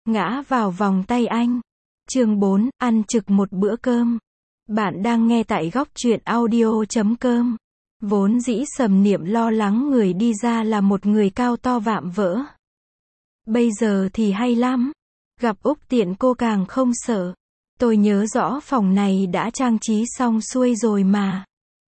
ngã vào vòng tay anh. Chương 4, ăn trực một bữa cơm. Bạn đang nghe tại góc truyện audio.com. Vốn dĩ Sầm Niệm lo lắng người đi ra là một người cao to vạm vỡ. Bây giờ thì hay lắm. Gặp Úc Tiện cô càng không sợ. Tôi nhớ rõ phòng này đã trang trí xong xuôi rồi mà.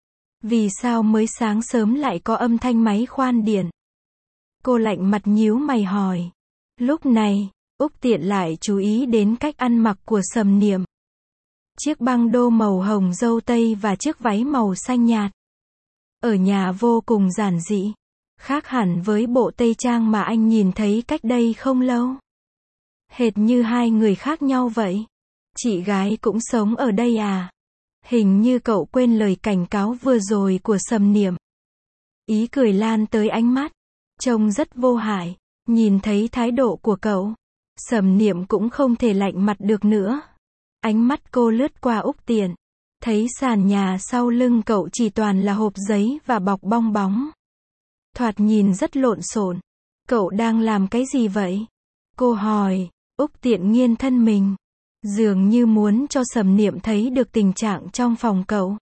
Vì sao mới sáng sớm lại có âm thanh máy khoan điện? Cô lạnh mặt nhíu mày hỏi. Lúc này, Úc Tiện lại chú ý đến cách ăn mặc của Sầm Niệm. Chiếc băng đô màu hồng dâu tây và chiếc váy màu xanh nhạt. Ở nhà vô cùng giản dị. Khác hẳn với bộ tây trang mà anh nhìn thấy cách đây không lâu. Hệt như hai người khác nhau vậy. Chị gái cũng sống ở đây à? Hình như cậu quên lời cảnh cáo vừa rồi của Sầm Niệm. Ý cười lan tới ánh mắt. Trông rất vô hại. Nhìn thấy thái độ của cậu, Sầm Niệm cũng không thể lạnh mặt được nữa. Ánh mắt cô lướt qua Úc Tiện. Thấy sàn nhà sau lưng cậu chỉ toàn là hộp giấy và bọc bong bóng. Thoạt nhìn rất lộn xộn. Cậu đang làm cái gì vậy? Cô hỏi. Úc Tiện nghiêng thân mình. Dường như muốn cho Sầm Niệm thấy được tình trạng trong phòng cậu.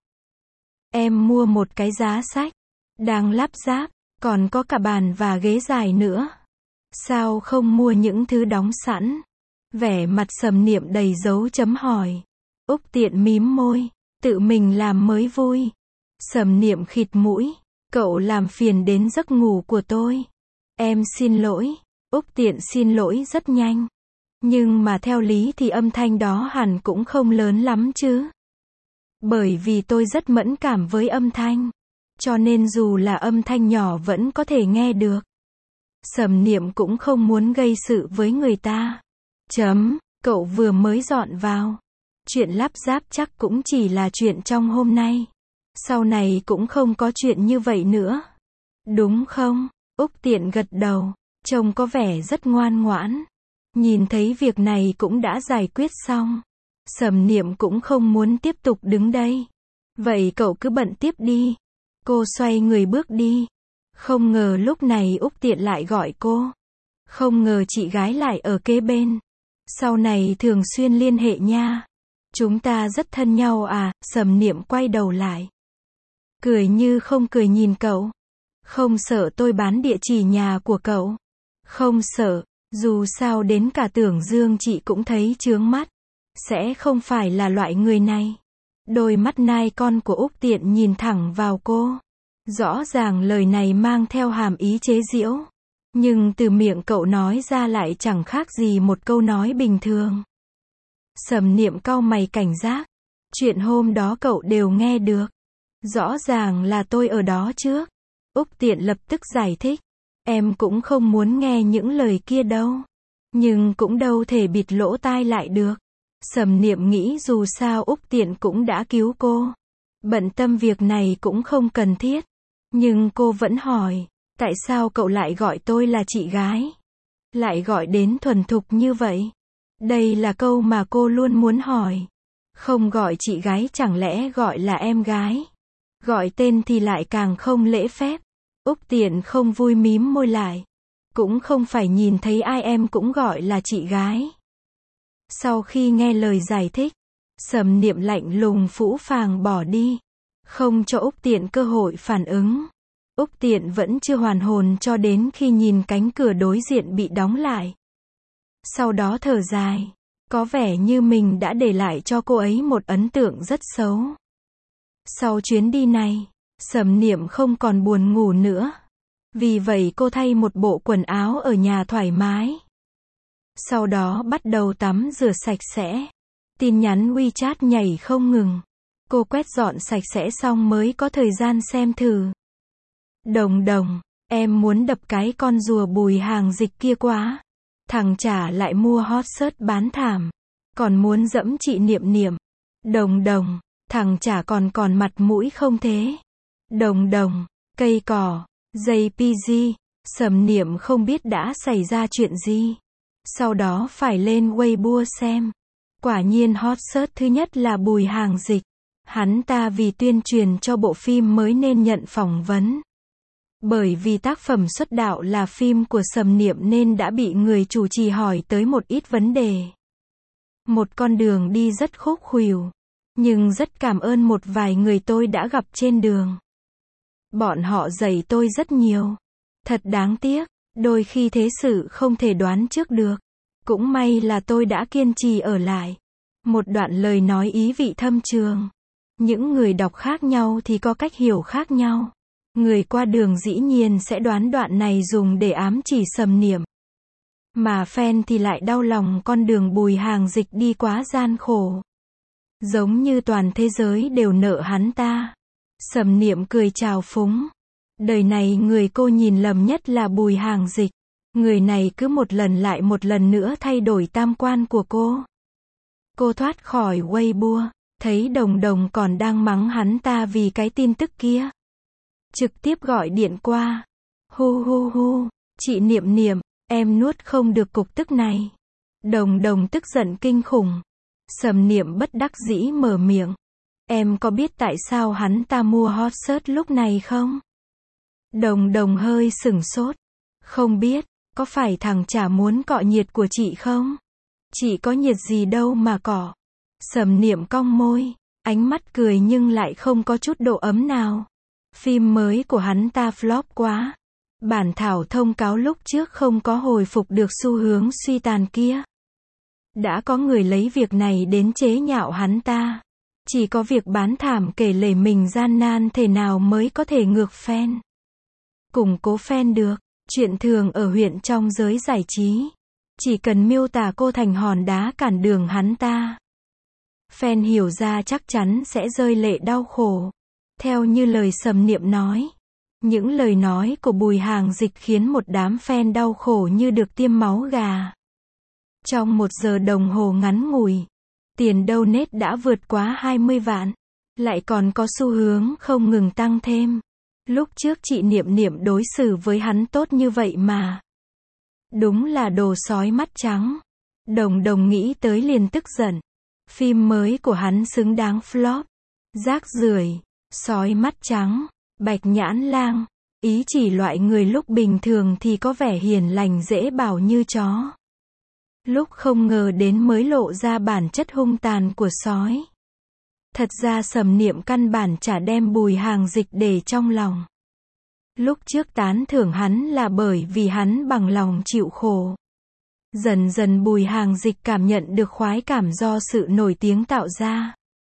Em mua một cái giá sách. Đang lắp ráp. Còn có cả bàn và ghế dài nữa. Sao không mua những thứ đóng sẵn? Vẻ mặt Sầm Niệm đầy dấu chấm hỏi. Úc Tiện mím môi. Tự mình làm mới vui. Sầm Niệm khịt mũi. Cậu làm phiền đến giấc ngủ của tôi. Em xin lỗi. Úc Tiện xin lỗi rất nhanh. Nhưng mà theo lý thì âm thanh đó hẳn cũng không lớn lắm chứ. Bởi vì tôi rất mẫn cảm với âm thanh. Cho nên dù là âm thanh nhỏ vẫn có thể nghe được. Sầm Niệm cũng không muốn gây sự với người ta. Cậu vừa mới dọn vào. Chuyện lắp ráp chắc cũng chỉ là chuyện trong hôm nay. Sau này cũng không có chuyện như vậy nữa. Đúng không? Úc Tiện gật đầu. Trông có vẻ rất ngoan ngoãn. Nhìn thấy việc này cũng đã giải quyết xong. Sầm Niệm cũng không muốn tiếp tục đứng đây. Vậy cậu cứ bận tiếp đi. Cô xoay người bước đi. Không ngờ lúc này Úc Tiện lại gọi cô. Không ngờ chị gái lại ở kế bên. Sau này thường xuyên liên hệ nha. Chúng ta rất thân nhau à? Sầm Niệm quay đầu lại. Cười như không cười nhìn cậu. Không sợ tôi bán địa chỉ nhà của cậu? Không sợ, dù sao đến cả Tưởng Dương chị cũng thấy chướng mắt. Sẽ không phải là loại người này. Đôi mắt nai con của Úc Tiện nhìn thẳng vào cô. Rõ ràng lời này mang theo hàm ý chế giễu. Nhưng từ miệng cậu nói ra lại chẳng khác gì một câu nói bình thường. Sầm Niệm cau mày cảnh giác. Chuyện hôm đó cậu đều nghe được. Rõ ràng là tôi ở đó trước. Úc Tiện lập tức giải thích. Em cũng không muốn nghe những lời kia đâu. Nhưng cũng đâu thể bịt lỗ tai lại được. Sầm Niệm nghĩ dù sao Úc Tiện cũng đã cứu cô. Bận tâm việc này cũng không cần thiết. Nhưng cô vẫn hỏi. Tại sao cậu lại gọi tôi là chị gái? Lại gọi đến thuần thục như vậy? Đây là câu mà cô luôn muốn hỏi. Không gọi chị gái chẳng lẽ gọi là em gái? Gọi tên thì lại càng không lễ phép. Úc Tiện không vui mím môi lại. Cũng không phải nhìn thấy ai em cũng gọi là chị gái. Sau khi nghe lời giải thích, Sầm Niệm lạnh lùng phũ phàng bỏ đi. Không cho Úc Tiện cơ hội phản ứng. Úc Tiện vẫn chưa hoàn hồn cho đến khi nhìn cánh cửa đối diện bị đóng lại. Sau đó thở dài. Có vẻ như mình đã để lại cho cô ấy một ấn tượng rất xấu. Sau chuyến đi này, Sầm Niệm không còn buồn ngủ nữa. Vì vậy cô thay một bộ quần áo ở nhà thoải mái. Sau đó bắt đầu tắm rửa sạch sẽ. Tin nhắn WeChat nhảy không ngừng. Cô quét dọn sạch sẽ xong mới có thời gian xem thử. Đồng, em muốn đập cái con rùa Bùi hàng dịch kia quá. Thằng Trả lại mua hot search bán thảm. Còn muốn dẫm chị Niệm. Đồng, thằng Trả còn mặt mũi không thế? Đồng, cây cỏ, JPG, Sầm Niệm không biết đã xảy ra chuyện gì. Sau đó phải lên Weibo xem. Quả nhiên hot search thứ nhất là Bùi hàng dịch. Hắn ta vì tuyên truyền cho bộ phim mới nên nhận phỏng vấn. Bởi vì tác phẩm xuất đạo là phim của Sầm Niệm nên đã bị người chủ trì hỏi tới một ít vấn đề. Một con đường đi rất khúc khuỷu. Nhưng rất cảm ơn một vài người tôi đã gặp trên đường. Bọn họ dạy tôi rất nhiều. Thật đáng tiếc, đôi khi thế sự không thể đoán trước được. Cũng may là tôi đã kiên trì ở lại. Một đoạn lời nói ý vị thâm trường. Những người đọc khác nhau thì có cách hiểu khác nhau. Người qua đường dĩ nhiên sẽ đoán đoạn này dùng để ám chỉ Sầm Niệm. Mà fan thì lại đau lòng con đường Bùi Hàng Dịch đi quá gian khổ. Giống như toàn thế giới đều nợ hắn ta. Sầm Niệm cười trào phúng. Đời này người cô nhìn lầm nhất là Bùi Hàng Dịch. Người này cứ một lần lại một lần nữa thay đổi tam quan của cô. Cô thoát khỏi Weibo, thấy Đồng Đồng còn đang mắng hắn ta vì cái tin tức kia. Trực tiếp gọi điện qua. Hu hu hu, chị Niệm Niệm, em nuốt không được cục tức này. Đồng Đồng tức giận kinh khủng. Sầm Niệm bất đắc dĩ mở miệng. Em có biết tại sao hắn ta mua hot search lúc này không? Đồng Đồng hơi sửng sốt. Không biết, có phải thằng chả muốn cọ nhiệt của chị không? Chị có nhiệt gì đâu mà cọ. Sầm Niệm cong môi, ánh mắt cười nhưng lại không có chút độ ấm nào. Phim mới của hắn ta flop quá. Bản thảo thông cáo lúc trước không có hồi phục được xu hướng suy tàn kia. Đã có người lấy việc này đến chế nhạo hắn ta. Chỉ có việc bán thảm kể lể mình gian nan thế nào mới có thể ngược fan. Củng cố fan được. Chuyện thường ở huyện trong giới giải trí. Chỉ cần miêu tả cô thành hòn đá cản đường hắn ta. Fan hiểu ra chắc chắn sẽ rơi lệ đau khổ. Theo như lời Sầm Niệm nói. Những lời nói của Bùi Hàng Dịch khiến một đám fan đau khổ như được tiêm máu gà. Trong 1 giờ đồng hồ ngắn ngủi, tiền donate đã vượt quá 20 vạn. Lại còn có xu hướng không ngừng tăng thêm. Lúc trước chị Niệm Niệm đối xử với hắn tốt như vậy mà. Đúng là đồ sói mắt trắng. Đồng Đồng nghĩ tới liền tức giận. Phim mới của hắn xứng đáng flop. Rác rưởi, sói mắt trắng, bạch nhãn lang. Ý chỉ loại người lúc bình thường thì có vẻ hiền lành dễ bảo như chó. Lúc không ngờ đến mới lộ ra bản chất hung tàn của sói. Thật ra Sầm Niệm căn bản chả đem Bùi Hàng Dịch để trong lòng. Lúc trước tán thưởng hắn là bởi vì hắn bằng lòng chịu khổ. Dần dần Bùi Hàng Dịch cảm nhận được khoái cảm do sự nổi tiếng tạo ra.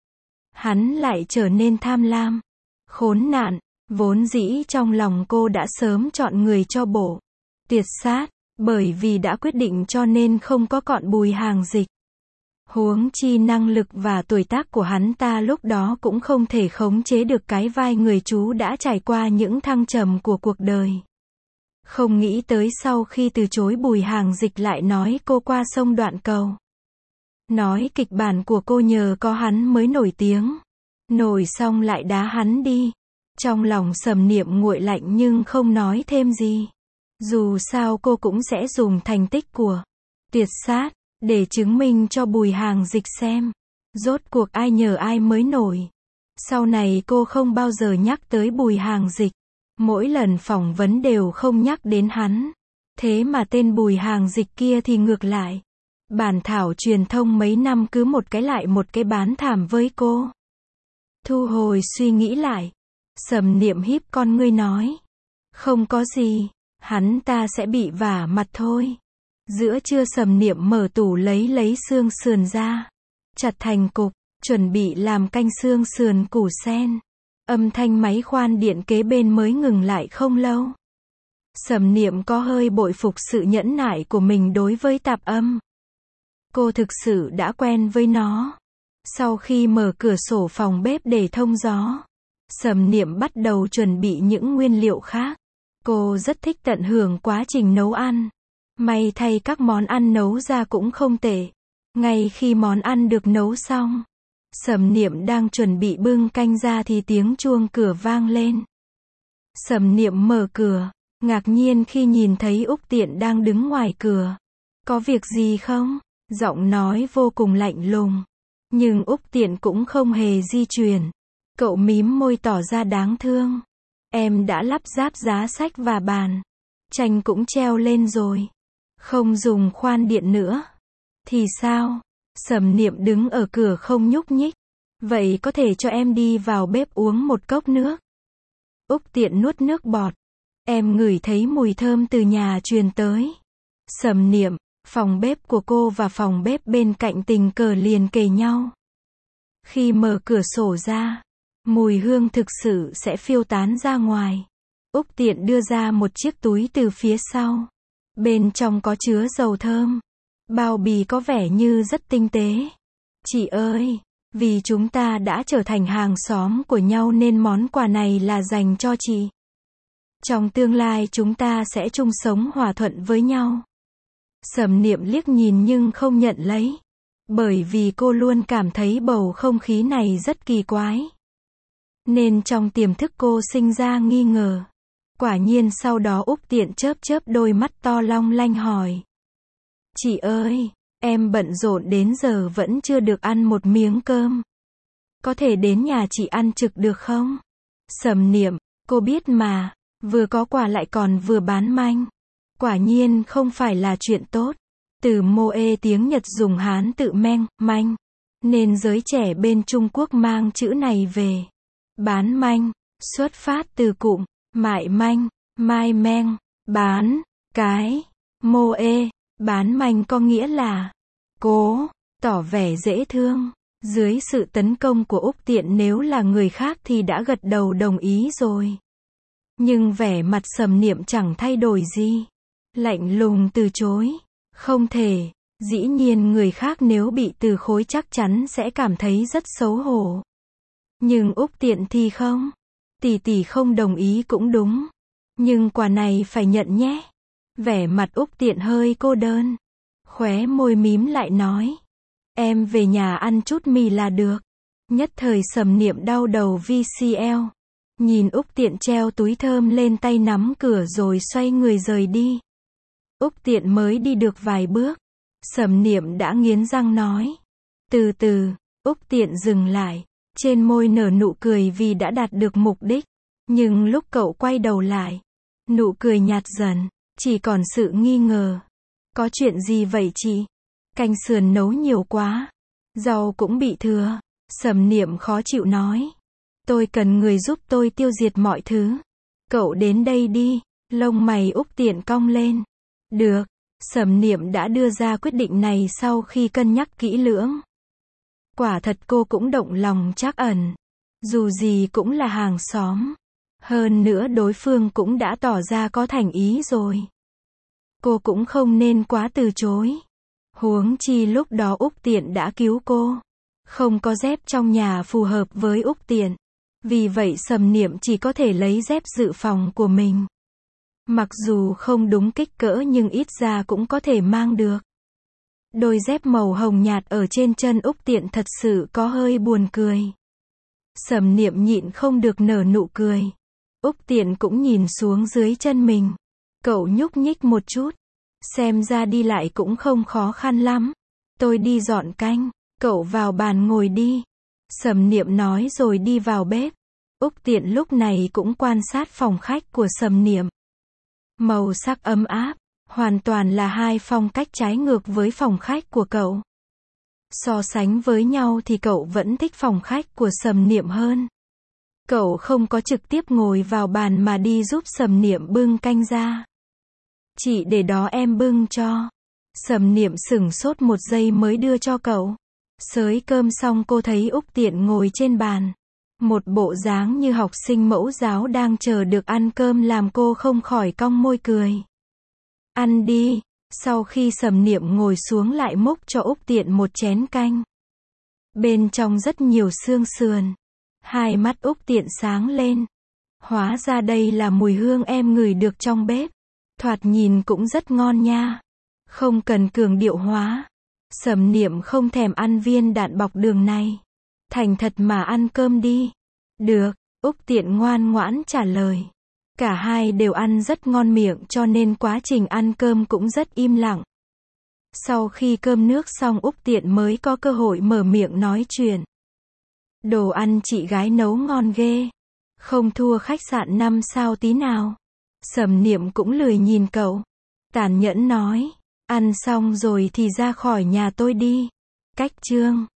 Hắn lại trở nên tham lam. Khốn nạn, vốn dĩ trong lòng cô đã sớm chọn người cho bổ. Tuyệt sát, bởi vì đã quyết định cho nên không có cọn Bùi Hàng Dịch. Huống chi năng lực và tuổi tác của hắn ta lúc đó cũng không thể khống chế được cái vai người chú đã trải qua những thăng trầm của cuộc đời. Không nghĩ tới sau khi từ chối Bùi Hàng Dịch lại nói cô qua sông đoạn cầu. Nói kịch bản của cô nhờ có hắn mới nổi tiếng. Nổi xong lại đá hắn đi. Trong lòng Sầm Niệm nguội lạnh nhưng không nói thêm gì. Dù sao cô cũng sẽ dùng thành tích của tuyệt sát để chứng minh cho Bùi Hàng Dịch xem. Rốt cuộc ai nhờ ai mới nổi. Sau này cô không bao giờ nhắc tới Bùi Hàng Dịch. Mỗi lần phỏng vấn đều không nhắc đến hắn. Thế mà tên Bùi Hàng Dịch kia thì ngược lại. Bản thảo truyền thông mấy năm cứ một cái lại một cái bán thảm với cô. Thu hồi suy nghĩ lại. Sầm Niệm híp con ngươi nói. Không có gì. Hắn ta sẽ bị vả mặt thôi. Giữa trưa Sầm Niệm mở tủ lấy xương sườn ra. Chặt thành cục. Chuẩn bị làm canh xương sườn củ sen. Âm thanh máy khoan điện kế bên mới ngừng lại không lâu. Sầm Niệm có hơi bội phục sự nhẫn nại của mình đối với tạp âm. Cô thực sự đã quen với nó. Sau khi mở cửa sổ phòng bếp để thông gió, Sầm Niệm bắt đầu chuẩn bị những nguyên liệu khác. Cô rất thích tận hưởng quá trình nấu ăn. May thay các món ăn nấu ra cũng không tệ. Ngay khi món ăn được nấu xong, Sầm Niệm đang chuẩn bị bưng canh ra thì tiếng chuông cửa vang lên. Sầm Niệm mở cửa, ngạc nhiên khi nhìn thấy Úc Tiện đang đứng ngoài cửa. Có việc gì không? Giọng nói vô cùng lạnh lùng. Nhưng Úc Tiện cũng không hề di chuyển. Cậu mím môi tỏ ra đáng thương. Em đã lắp ráp giá sách và bàn. Tranh cũng treo lên rồi. Không dùng khoan điện nữa. Thì sao? Sầm Niệm đứng ở cửa không nhúc nhích. Vậy có thể cho em đi vào bếp uống một cốc nước. Úc Tiện nuốt nước bọt. Em ngửi thấy mùi thơm từ nhà truyền tới. Sầm Niệm, phòng bếp của cô và phòng bếp bên cạnh tình cờ liền kề nhau. Khi mở cửa sổ ra, mùi hương thực sự sẽ phiêu tán ra ngoài. Úc Tiện đưa ra một chiếc túi từ phía sau. Bên trong có chứa dầu thơm. Bao bì có vẻ như rất tinh tế. Chị ơi, vì chúng ta đã trở thành hàng xóm của nhau nên món quà này là dành cho chị. Trong tương lai chúng ta sẽ chung sống hòa thuận với nhau. Sầm Niệm liếc nhìn nhưng không nhận lấy. Bởi vì cô luôn cảm thấy bầu không khí này rất kỳ quái. Nên trong tiềm thức cô sinh ra nghi ngờ. Quả nhiên sau đó Úc Tiện chớp chớp đôi mắt to long lanh hỏi. Chị ơi, em bận rộn đến giờ vẫn chưa được ăn một miếng cơm. Có thể đến nhà chị ăn trực được không? Sầm Niệm, cô biết mà, vừa có quà lại còn vừa bán manh. Quả nhiên không phải là chuyện tốt. Từ moe tiếng Nhật dùng Hán tự meng, manh. Nên giới trẻ bên Trung Quốc mang chữ này về. Bán manh, xuất phát từ cụm, mại manh, mai meng, bán, cái, moe, bán manh có nghĩa là cố, tỏ vẻ dễ thương. Dưới sự tấn công của Úc Tiện nếu là người khác thì đã gật đầu đồng ý rồi. Nhưng vẻ mặt Sầm Niệm chẳng thay đổi gì. Lạnh lùng từ chối. Không thể, dĩ nhiên người khác nếu bị từ chối chắc chắn sẽ cảm thấy rất xấu hổ. Nhưng Úc Tiện thì không. Tỷ tỷ không đồng ý cũng đúng. Nhưng quà này phải nhận nhé. Vẻ mặt Úc Tiện hơi cô đơn. Khóe môi mím lại nói. Em về nhà ăn chút mì là được. Nhất thời Sầm Niệm đau đầu VCL. Nhìn Úc Tiện treo túi thơm lên tay nắm cửa rồi xoay người rời đi. Úc Tiện mới đi được vài bước. Sầm Niệm đã nghiến răng nói. Từ từ, Úc Tiện dừng lại. Trên môi nở nụ cười vì đã đạt được mục đích. Nhưng lúc cậu quay đầu lại, nụ cười nhạt dần, chỉ còn sự nghi ngờ. Có chuyện gì vậy chị? Canh sườn nấu nhiều quá. Rau cũng bị thừa. Sầm Niệm khó chịu nói. Tôi cần người giúp tôi tiêu diệt mọi thứ. Cậu đến đây đi. Lông mày Úc Tiện cong lên. Được. Sầm Niệm đã đưa ra quyết định này sau khi cân nhắc kỹ lưỡng. Quả thật cô cũng động lòng trắc ẩn. Dù gì cũng là hàng xóm. Hơn nữa đối phương cũng đã tỏ ra có thành ý rồi. Cô cũng không nên quá từ chối. Huống chi lúc đó Úc Tiện đã cứu cô. Không có dép trong nhà phù hợp với Úc Tiện. Vì vậy Sầm Niệm chỉ có thể lấy dép dự phòng của mình. Mặc dù không đúng kích cỡ nhưng ít ra cũng có thể mang được. Đôi dép màu hồng nhạt ở trên chân Úc Tiện thật sự có hơi buồn cười. Sầm Niệm nhịn không được nở nụ cười. Úc Tiện cũng nhìn xuống dưới chân mình. Cậu nhúc nhích một chút. Xem ra đi lại cũng không khó khăn lắm. Tôi đi dọn canh. Cậu vào bàn ngồi đi. Sầm Niệm nói rồi đi vào bếp. Úc Tiện lúc này cũng quan sát phòng khách của Sầm Niệm. Màu sắc ấm áp. Hoàn toàn là hai phong cách trái ngược với phòng khách của cậu. So sánh với nhau thì cậu vẫn thích phòng khách của Sầm Niệm hơn. Cậu không có trực tiếp ngồi vào bàn mà đi giúp Sầm Niệm bưng canh ra. Chị để đó em bưng cho. Sầm Niệm sửng sốt một giây mới đưa cho cậu. Xới cơm xong cô thấy Úc Tiện ngồi trên bàn. Một bộ dáng như học sinh mẫu giáo đang chờ được ăn cơm làm cô không khỏi cong môi cười. Ăn đi. Sau khi Sầm Niệm ngồi xuống lại múc cho Úc Tiện một chén canh. Bên trong rất nhiều xương sườn. Hai mắt Úc Tiện sáng lên. Hóa ra đây là mùi hương em ngửi được trong bếp. Thoạt nhìn cũng rất ngon nha. Không cần cường điệu hóa. Sầm Niệm không thèm ăn viên đạn bọc đường này. Thành thật mà ăn cơm đi. Được. Úc Tiện ngoan ngoãn trả lời. Cả hai đều ăn rất ngon miệng cho nên quá trình ăn cơm cũng rất im lặng. Sau khi cơm nước xong Úc Tiện mới có cơ hội mở miệng nói chuyện. Đồ ăn chị gái nấu ngon ghê. Không thua khách sạn 5 sao tí nào. Sầm Niệm cũng lười nhìn cậu. Tàn nhẫn nói. Ăn xong rồi thì ra khỏi nhà tôi đi. Cách Trương.